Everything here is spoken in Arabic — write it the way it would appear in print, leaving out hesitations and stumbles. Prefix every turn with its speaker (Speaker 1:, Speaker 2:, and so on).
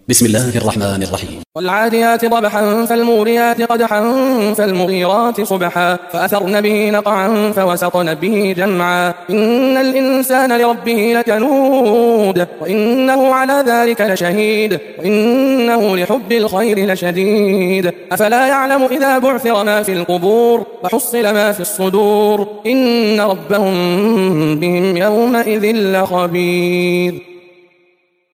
Speaker 1: بسم الله الرحمن الرحيم.
Speaker 2: والعاديات ضبحا فالموريات قدحا فالمغيرات صبحا فأثرن به نقعا فوسطن به جمعا إن الإنسان لربه لكنود وإنه على ذلك لشهيد وإنه لحب الخير لشديد أفلا يعلم إذا بعثر ما في القبور وحصل ما في الصدور إن ربهم بهم يومئذ لخبير.